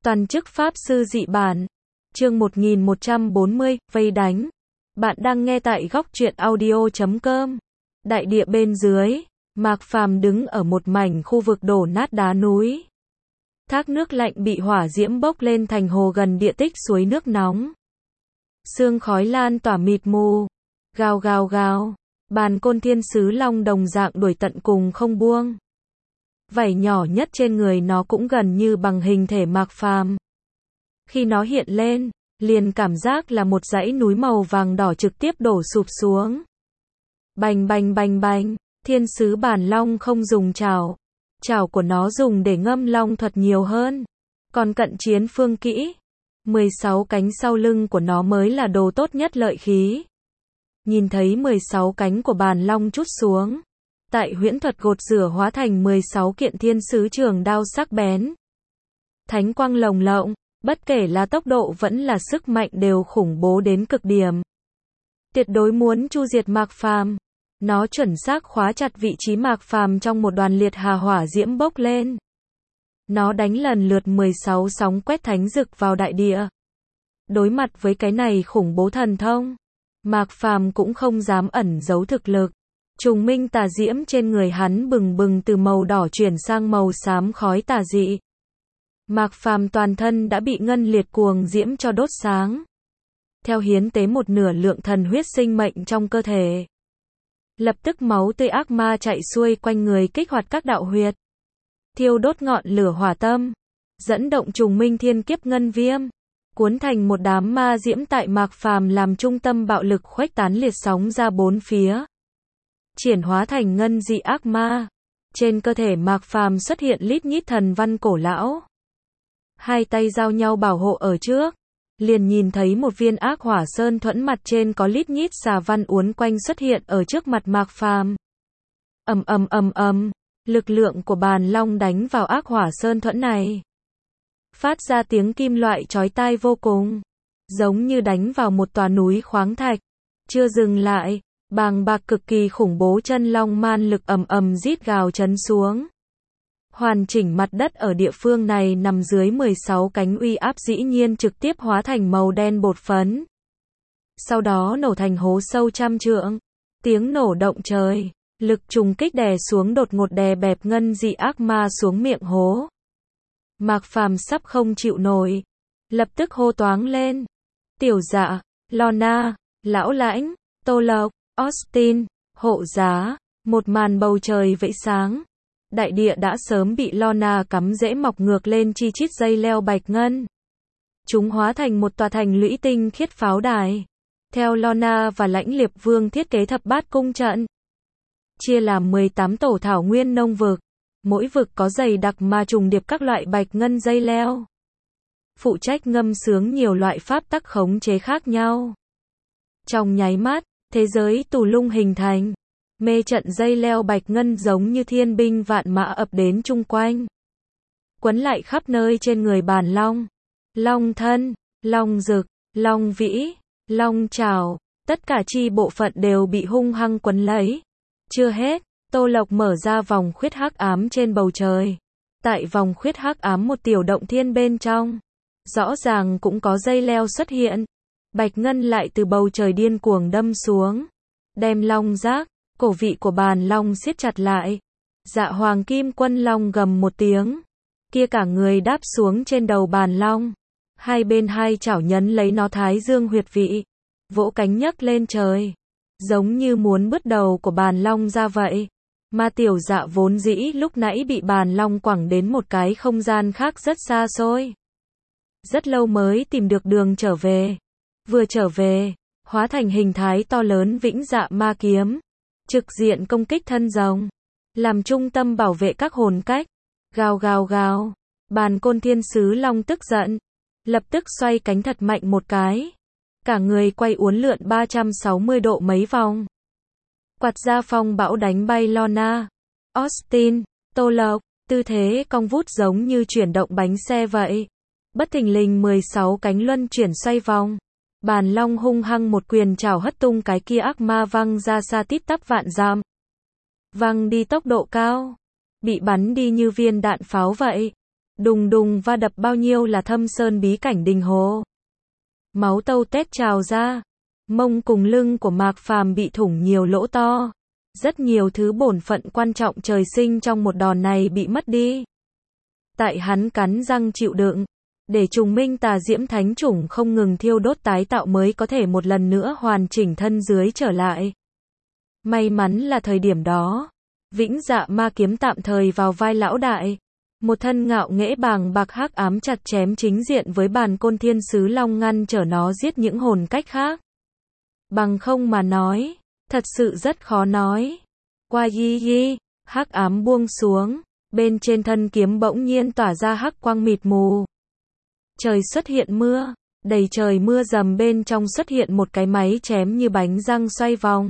Toàn chức Pháp Sư Dị Bản. Chương 1140, vây đánh. Bạn đang nghe tại góc truyện audio.com. Đại địa bên dưới, Mạc Phàm đứng ở một mảnh khu vực đổ nát đá núi. Thác nước lạnh bị hỏa diễm bốc lên thành hồ gần địa tích suối nước nóng. Sương khói lan tỏa mịt mù. Gào gào gào. Bàn Côn Thiên Sứ Long đồng dạng đuổi tận cùng không buông. Vảy nhỏ nhất trên người nó cũng gần như bằng hình thể Mạc Phàm. Khi nó hiện lên, liền cảm giác là một dãy núi màu vàng đỏ trực tiếp đổ sụp xuống. Bành bành bành bành, Thiên Sứ Bản Long không dùng chảo. Chảo của nó dùng để ngâm long thuật nhiều hơn. Còn cận chiến phương kỹ, 16 cánh sau lưng của nó mới là đồ tốt nhất lợi khí. Nhìn thấy 16 cánh của Bản Long trút xuống. Tại huyễn thuật gột rửa hóa thành 16 kiện thiên sứ trường đao sắc bén. Thánh quang lồng lộng, bất kể là tốc độ vẫn là sức mạnh đều khủng bố đến cực điểm. Tuyệt đối muốn chu diệt Mạc Phàm. Nó chuẩn xác khóa chặt vị trí Mạc Phàm trong một đoàn liệt hà hỏa diễm bốc lên. Nó đánh lần lượt 16 sóng quét thánh dực vào đại địa. Đối mặt với cái này khủng bố thần thông, Mạc Phàm cũng không dám ẩn giấu thực lực. Trùng minh tà diễm trên người hắn bừng bừng từ màu đỏ chuyển sang màu xám khói tà dị. Mạc Phàm toàn thân đã bị ngân liệt cuồng diễm cho đốt sáng. Theo hiến tế một nửa lượng thần huyết sinh mệnh trong cơ thể. Lập tức máu tươi ác ma chạy xuôi quanh người kích hoạt các đạo huyệt. Thiêu đốt ngọn lửa hỏa tâm. Dẫn động trùng minh thiên kiếp ngân viêm. Cuốn thành một đám ma diễm tại Mạc Phàm làm trung tâm bạo lực khuếch tán liệt sóng ra bốn phía. Triển hóa thành ngân dị ác ma. Trên cơ thể Mạc Phàm xuất hiện lít nhít thần văn cổ lão. Hai tay giao nhau bảo hộ ở trước. Liền nhìn thấy một viên ác hỏa sơn thuẫn mặt trên có lít nhít xà văn uốn quanh xuất hiện ở trước mặt Mạc Phàm. Ầm ầm ầm ầm, lực lượng của Bàn Long đánh vào ác hỏa sơn thuẫn này. Phát ra tiếng kim loại chói tai vô cùng. Giống như đánh vào một tòa núi khoáng thạch. Chưa dừng lại. Bàng bạc cực kỳ khủng bố chân long man lực ầm ầm rít gào chấn xuống. Hoàn chỉnh mặt đất ở địa phương này nằm dưới 16 cánh uy áp dĩ nhiên trực tiếp hóa thành màu đen bột phấn. Sau đó nổ thành hố sâu trăm trượng. Tiếng nổ động trời. Lực trùng kích đè xuống đột ngột đè bẹp ngân dị ác ma xuống miệng hố. Mạc Phàm sắp không chịu nổi. Lập tức hô toáng lên. Tiểu Dạ, Lorna, Lão Lãnh, Tô Lộc, Austin, hộ giá, một màn bầu trời vẫy sáng. Đại địa đã sớm bị Lorna cắm rễ mọc ngược lên chi chít dây leo bạch ngân. Chúng hóa thành một tòa thành lũy tinh khiết pháo đài. Theo Lorna và Lãnh Liệp Vương thiết kế thập bát cung trận. Chia làm 18 tổ thảo nguyên nông vực. Mỗi vực có dày đặc mà trùng điệp các loại bạch ngân dây leo. Phụ trách ngâm sướng nhiều loại pháp tắc khống chế khác nhau. Trong nháy mắt, thế giới tù lung hình thành. Mê trận dây leo bạch ngân giống như thiên binh vạn mã ập đến chung quanh. Quấn lại khắp nơi trên người Bàn Long. Long thân, long dực, long vĩ, long trảo, tất cả chi bộ phận đều bị hung hăng quấn lấy. Chưa hết, Tô Lộc mở ra vòng khuyết hắc ám trên bầu trời. Tại vòng khuyết hắc ám một tiểu động thiên bên trong. Rõ ràng cũng có dây leo xuất hiện. Bạch ngân lại từ bầu trời điên cuồng đâm xuống. Đem long giác, cổ vị của Bàn Long siết chặt lại. Dạ Hoàng Kim Quân Long gầm một tiếng. Kia cả người đáp xuống trên đầu Bàn Long. Hai bên hai chảo nhấn lấy nó thái dương huyệt vị. Vỗ cánh nhấc lên trời. Giống như muốn bứt đầu của Bàn Long ra vậy. Mà Tiểu Dạ vốn dĩ lúc nãy bị Bàn Long quẳng đến một cái không gian khác rất xa xôi. Rất lâu mới tìm được đường trở về. Vừa trở về, hóa thành hình thái to lớn vĩnh dạ ma kiếm. Trực diện công kích thân rồng. Làm trung tâm bảo vệ các hồn cách. Gào gào gào. Bàn Côn Thiên Sứ Long tức giận. Lập tức xoay cánh thật mạnh một cái. Cả người quay uốn lượn 360 độ mấy vòng. Quạt ra phong bão đánh bay Lorna, Austin, Tô Lộc. Tư thế cong vút giống như chuyển động bánh xe vậy. Bất thình lình 16 cánh luân chuyển xoay vòng. Bàn Long hung hăng một quyền chảo hất tung cái kia ác ma văng ra xa tít tắp vạn dặm. Văng đi tốc độ cao. Bị bắn đi như viên đạn pháo vậy. Đùng đùng va đập bao nhiêu là thâm sơn bí cảnh đình hồ. Máu tâu tét trào ra. Mông cùng lưng của Mạc Phàm bị thủng nhiều lỗ to. Rất nhiều thứ bổn phận quan trọng trời sinh trong một đòn này bị mất đi. Tại hắn cắn răng chịu đựng. Để trùng minh tà diễm thánh chủng không ngừng thiêu đốt tái tạo mới có thể một lần nữa hoàn chỉnh thân dưới trở lại. May mắn là thời điểm đó. Vĩnh Dạ Ma kiếm tạm thời vào vai lão đại. Một thân ngạo nghễ bàng bạc hắc ám chặt chém chính diện với bàn côn thiên sứ long ngăn trở nó giết những hồn cách khác. Bằng không mà nói, thật sự rất khó nói. Qua yi yi, hắc ám buông xuống, bên trên thân kiếm bỗng nhiên tỏa ra hắc quang mịt mù. Trời xuất hiện mưa, đầy trời mưa dầm bên trong xuất hiện một cái máy chém như bánh răng xoay vòng.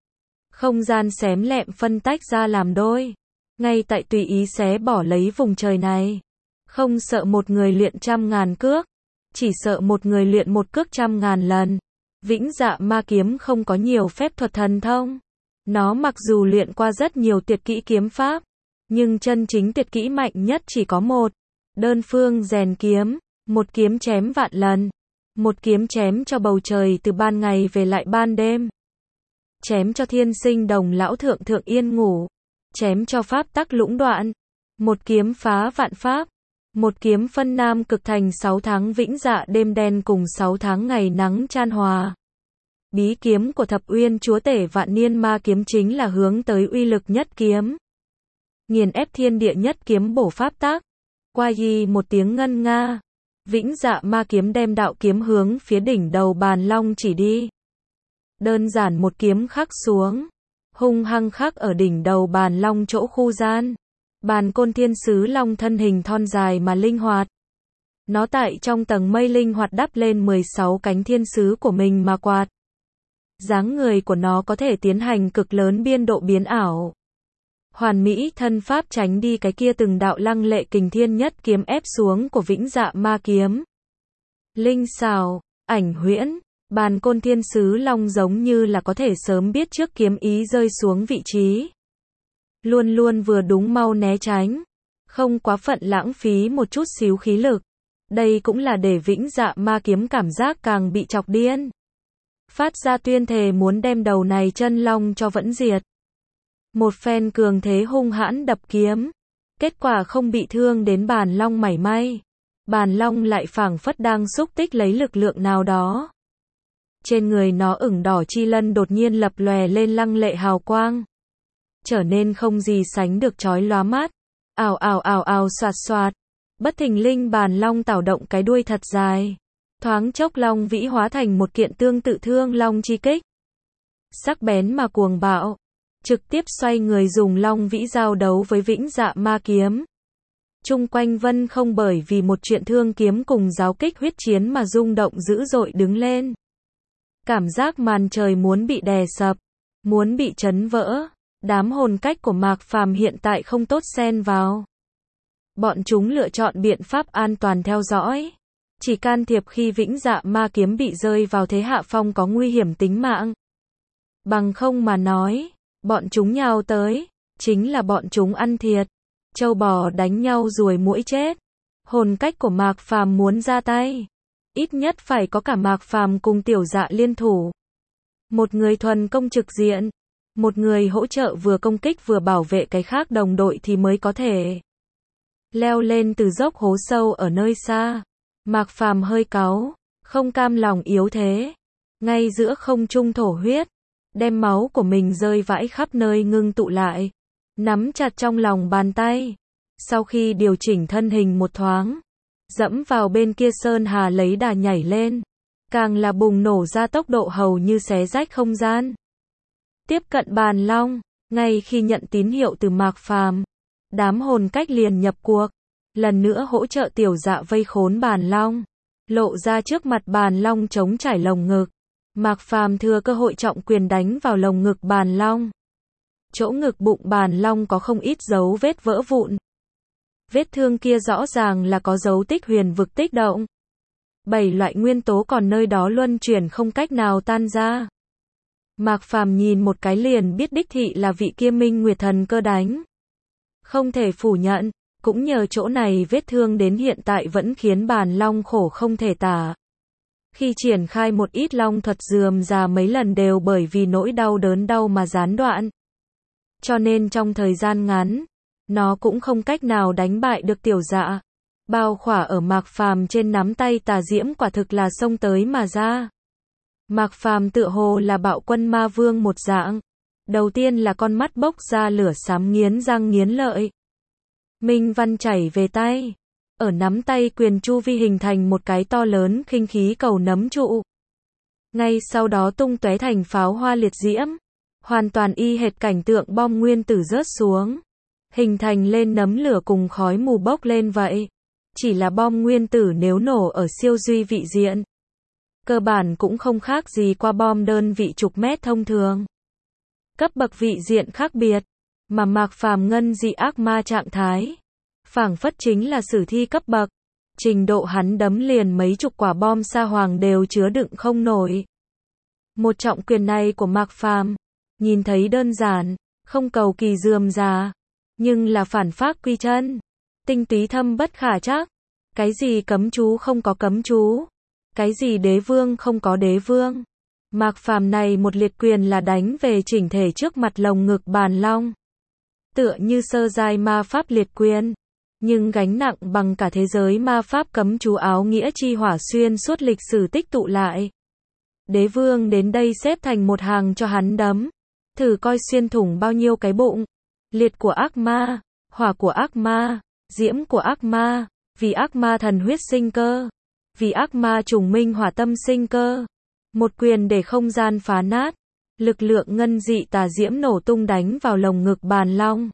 Không gian xém lẹm phân tách ra làm đôi. Ngay tại tùy ý xé bỏ lấy vùng trời này. Không sợ một người luyện 100.000 cước. Chỉ sợ một người luyện một cước 100.000 lần. Vĩnh Dạ Ma kiếm không có nhiều phép thuật thần thông. Nó mặc dù luyện qua rất nhiều tuyệt kỹ kiếm pháp. Nhưng chân chính tuyệt kỹ mạnh nhất chỉ có một. Đơn phương rèn kiếm. Một kiếm chém vạn lần. Một kiếm chém cho bầu trời từ ban ngày về lại ban đêm. Chém cho thiên sinh đồng lão thượng thượng yên ngủ. Chém cho pháp tắc lũng đoạn. Một kiếm phá vạn pháp. Một kiếm phân nam cực thành 6 tháng vĩnh dạ đêm đen cùng 6 tháng ngày nắng chan hòa. Bí kiếm của thập uyên chúa tể vạn niên ma kiếm chính là hướng tới uy lực nhất kiếm. Nghiền ép thiên địa nhất kiếm bổ pháp tắc. Qua yi một tiếng ngân nga. Vĩnh Dạ Ma kiếm đem đạo kiếm hướng phía đỉnh đầu bàn long chỉ đi. Đơn giản một kiếm khắc xuống. Hung hăng khắc ở đỉnh đầu bàn long chỗ khu gian. Bàn côn thiên sứ long thân hình thon dài mà linh hoạt. Nó tại trong tầng mây linh hoạt đắp lên 16 cánh thiên sứ của mình mà quạt. Dáng người của nó có thể tiến hành cực lớn biên độ biến ảo. Hoàn mỹ thân pháp tránh đi cái kia từng đạo lăng lệ kình thiên nhất kiếm ép xuống của Vĩnh Dạ Ma kiếm. Linh xảo, ảnh huyễn, bàn côn thiên sứ long giống như là có thể sớm biết trước kiếm ý rơi xuống vị trí. Luôn luôn vừa đúng mau né tránh, không quá phận lãng phí một chút xíu khí lực. Đây cũng là để Vĩnh Dạ Ma kiếm cảm giác càng bị chọc điên. Phát ra tuyên thề muốn đem đầu này chân long cho vẫn diệt. Một phen cường thế hung hãn đập kiếm. Kết quả không bị thương đến bàn long mảy may. Bàn long lại phảng phất đang xúc tích lấy lực lượng nào đó. Trên người nó ửng đỏ chi lân đột nhiên lập lòe lên lăng lệ hào quang. Trở nên không gì sánh được chói lóa mắt. Ào ào ào ào xoạt xoạt. Bất thình linh bàn long tảo động cái đuôi thật dài. Thoáng chốc long vĩ hóa thành một kiện tương tự thương long chi kích. Sắc bén mà cuồng bạo. Trực tiếp xoay người dùng long vĩ giao đấu với Vĩnh Dạ Ma kiếm. Chung quanh vân không bởi vì một chuyện thương kiếm cùng giáo kích huyết chiến mà rung động dữ dội đứng lên. Cảm giác màn trời muốn bị đè sập, muốn bị chấn vỡ. Đám hồn cách của Mạc Phàm hiện tại không tốt xen vào. Bọn chúng lựa chọn biện pháp an toàn theo dõi. Chỉ can thiệp khi Vĩnh Dạ Ma kiếm bị rơi vào thế hạ phong có nguy hiểm tính mạng. Bằng không mà nói, bọn chúng nhào tới, chính là bọn chúng ăn thiệt. Trâu bò đánh nhau ruồi muỗi chết. Hồn cách của Mạc Phàm muốn ra tay, ít nhất phải có cả Mạc Phàm cùng Tiểu Dạ liên thủ. Một người thuần công trực diện, một người hỗ trợ vừa công kích vừa bảo vệ cái khác đồng đội thì mới có thể leo lên từ dốc hố sâu ở nơi xa. Mạc Phàm hơi cáu, không cam lòng yếu thế, ngay giữa không trung thổ huyết, đem máu của mình rơi vãi khắp nơi ngưng tụ lại, nắm chặt trong lòng bàn tay. Sau khi điều chỉnh thân hình một thoáng, dẫm vào bên kia sơn hà lấy đà nhảy lên, càng là bùng nổ ra tốc độ hầu như xé rách không gian. Tiếp cận bàn long, ngay khi nhận tín hiệu từ Mạc Phàm, đám hồn cách liền nhập cuộc, lần nữa hỗ trợ Tiểu Dạ vây khốn bàn long, lộ ra trước mặt bàn long chống trải lồng ngực. Mạc Phàm thừa cơ hội trọng quyền đánh vào lồng ngực bàn long. Chỗ ngực bụng bàn long có không ít dấu vết vỡ vụn. Vết thương kia rõ ràng là có dấu tích huyền vực tích động. 7 loại nguyên tố còn nơi đó luân chuyển không cách nào tan ra. Mạc Phàm nhìn một cái liền biết đích thị là vị kia Minh Nguyệt thần cơ đánh. Không thể phủ nhận, Cũng nhờ chỗ này vết thương đến hiện tại vẫn khiến Bàn Long khổ không thể tả. Khi triển khai một ít long thuật rườm rà mấy lần đều bởi vì nỗi đau đớn đau mà gián đoạn. Cho nên trong thời gian ngắn, nó cũng không cách nào đánh bại được Tiểu Dạ. Bao khỏa ở Mạc Phàm trên nắm tay tà diễm quả thực là xông tới mà ra. Mạc Phàm tựa hồ là bạo quân ma vương một dạng. Đầu tiên là con mắt bốc ra lửa xám nghiến răng nghiến lợi. Minh văn chảy về tay. Ở nắm tay quyền chu vi hình thành một cái to lớn khinh khí cầu nấm trụ. Ngay sau đó tung tóe thành pháo hoa liệt diễm. Hoàn toàn y hệt cảnh tượng bom nguyên tử rớt xuống. Hình thành lên nấm lửa cùng khói mù bốc lên vậy. Chỉ là bom nguyên tử nếu nổ ở siêu duy vị diện. Cơ bản cũng không khác gì qua bom đơn vị chục mét thông thường. Cấp bậc vị diện khác biệt. Mà Mạc Phàm ngân dị ác ma trạng thái. Phảng phất chính là sử thi cấp bậc. Trình độ hắn đấm liền mấy chục quả bom sa hoàng đều chứa đựng không nổi. Một trọng quyền này của Mạc Phàm, nhìn thấy đơn giản, không cầu kỳ rườm rà, nhưng là phản phác quy chân, tinh túy thâm bất khả trắc. Cái gì cấm chú không có cấm chú, cái gì đế vương không có đế vương. Mạc Phàm này một liệt quyền là đánh về chỉnh thể trước mặt lồng ngực Bàn Long. Tựa như sơ giai ma pháp liệt quyền, nhưng gánh nặng bằng cả thế giới ma pháp cấm chú áo nghĩa chi hỏa xuyên suốt lịch sử tích tụ lại. Đế vương đến đây xếp thành một hàng cho hắn đấm. Thử coi xuyên thủng bao nhiêu cái bụng. Liệt của ác ma, hỏa của ác ma, diễm của ác ma, vì ác ma thần huyết sinh cơ, vì ác ma trùng minh hỏa tâm sinh cơ. Một quyền để không gian phá nát, lực lượng ngân dị tà diễm nổ tung đánh vào lồng ngực Bàn Long.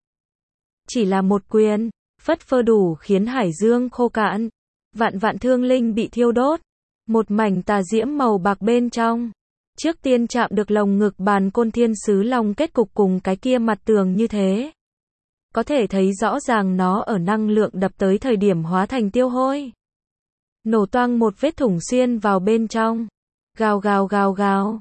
Chỉ là một quyền, phất phơ đủ khiến hải dương khô cạn, vạn vạn thương linh bị thiêu đốt, một mảnh tà diễm màu bạc bên trong. Trước tiên chạm được lồng ngực Bàn Côn Thiên Sứ Long kết cục cùng cái kia mặt tường như thế. Có thể thấy rõ ràng nó ở năng lượng đập tới thời điểm hóa thành tiêu hôi. Nổ toang một vết thủng xuyên vào bên trong. Gào gào gào gào.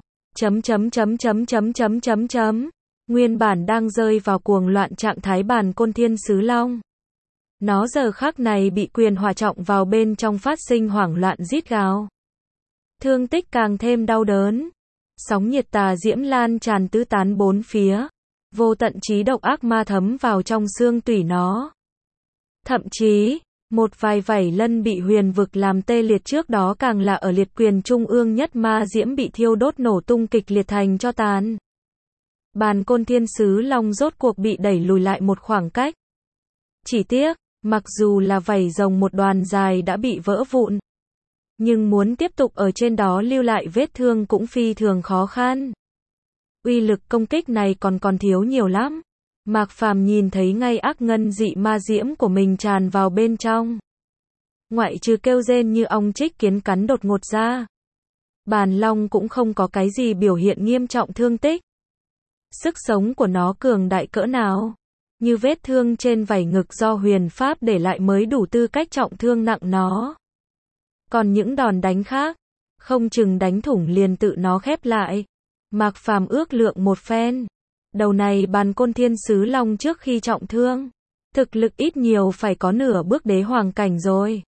Nguyên bản đang rơi vào cuồng loạn trạng thái Bàn Côn Thiên Sứ Long. Nó giờ khắc này bị quyền hỏa trọng vào bên trong phát sinh hoảng loạn rít gào. Thương tích càng thêm đau đớn. Sóng nhiệt tà diễm lan tràn tứ tán bốn phía. Vô tận trí độc ác ma thấm vào trong xương tủy nó. Thậm chí, một vài vảy lân bị huyền vực làm tê liệt trước đó càng là ở liệt quyền trung ương nhất ma diễm bị thiêu đốt nổ tung kịch liệt thành cho tàn. Bàn Côn Thiên Sứ Long rốt cuộc bị đẩy lùi lại một khoảng cách. Chỉ tiếc, mặc dù là vảy rồng một đoàn dài đã bị vỡ vụn, nhưng muốn tiếp tục ở trên đó lưu lại vết thương cũng phi thường khó khăn. Uy lực công kích này còn thiếu nhiều lắm. Mạc Phàm nhìn thấy ngay ác ngân dị ma diễm của mình tràn vào bên trong. Ngoại trừ kêu rên như ong trích kiến cắn đột ngột ra. Bàn Long cũng không có cái gì biểu hiện nghiêm trọng thương tích. Sức sống của nó cường đại cỡ nào. Như vết thương trên vảy ngực do huyền pháp để lại mới đủ tư cách trọng thương nặng nó. Còn những đòn đánh khác, không chừng đánh thủng liền tự nó khép lại. Mạc Phàm ước lượng một phen. Đầu này Bàn Côn Thiên Sứ Long trước khi trọng thương, thực lực ít nhiều phải có nửa bước đế hoàng cảnh rồi.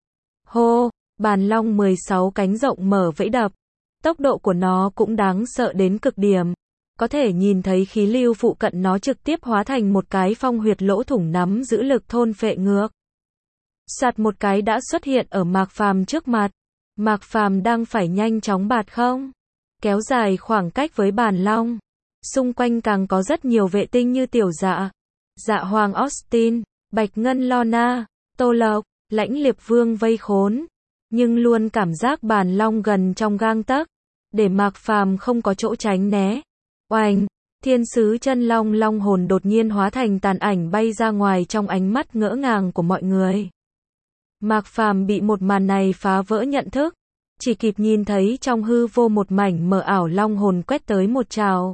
Hô, Bàn Long 16 cánh rộng mở vẫy đập. Tốc độ của nó cũng đáng sợ đến cực điểm. Có thể nhìn thấy khí lưu phụ cận nó trực tiếp hóa thành một cái phong huyệt lỗ thủng nắm giữ lực thôn phệ ngược. Soạt một cái đã xuất hiện ở Mạc Phàm trước mặt. Mạc Phàm đang phải nhanh chóng bạt không? Kéo dài khoảng cách với Bàn Long. Xung quanh càng có rất nhiều vệ tinh như Tiểu Dạ, Dạ Hoàng Austin, Bạch Ngân Lorna, Tô Lộc, Lãnh Liệp Vương vây khốn. Nhưng luôn cảm giác Bàn Long gần trong gang tấc, để Mạc Phàm không có chỗ tránh né. Oanh, Thiên Sứ Chân Long long hồn đột nhiên hóa thành tàn ảnh bay ra ngoài trong ánh mắt ngỡ ngàng của mọi người. Mạc Phàm bị một màn này phá vỡ nhận thức, chỉ kịp nhìn thấy trong hư vô một mảnh mờ ảo long hồn quét tới một trào.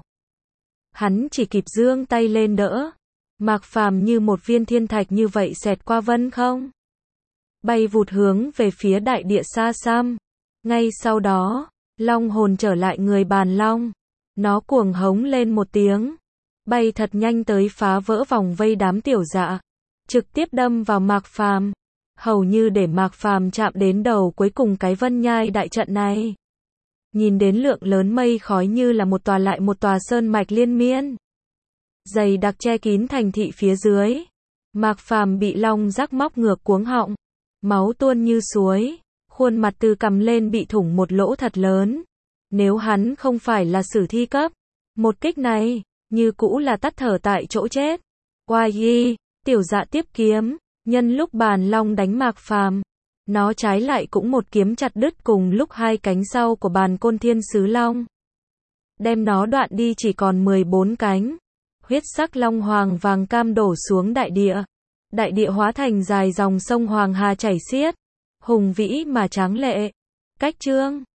Hắn chỉ kịp giương tay lên đỡ. Mạc Phàm như một viên thiên thạch như vậy xẹt qua vân không. Bay vụt hướng về phía đại địa xa xăm. Ngay sau đó, long hồn trở lại người Bàn Long. Nó cuồng hống lên một tiếng. Bay thật nhanh tới phá vỡ vòng vây đám Tiểu Dạ, trực tiếp đâm vào Mạc Phàm, hầu như để Mạc Phàm chạm đến đầu cuối cùng cái vân nhai đại trận này. Nhìn đến lượng lớn mây khói như là một tòa lại một tòa sơn mạch liên miên, dày đặc che kín thành thị phía dưới. Mạc Phàm bị long rắc móc ngược cuống họng, máu tuôn như suối, khuôn mặt từ cằm lên bị thủng một lỗ thật lớn. Nếu hắn không phải là sử thi cấp, một kích này, như cũ là tắt thở tại chỗ chết. Oai, tiểu dạ tiếp kiếm, nhân lúc bàn long đánh Mạc Phàm, nó trái lại cũng một kiếm chặt đứt cùng lúc hai cánh sau của bàn côn thiên sứ long. Đem nó đoạn đi chỉ còn 14 cánh. Huyết sắc long hoàng vàng cam đổ xuống đại địa. Đại địa hóa thành dài dòng sông Hoàng Hà chảy xiết, hùng vĩ mà tráng lệ. Cách chương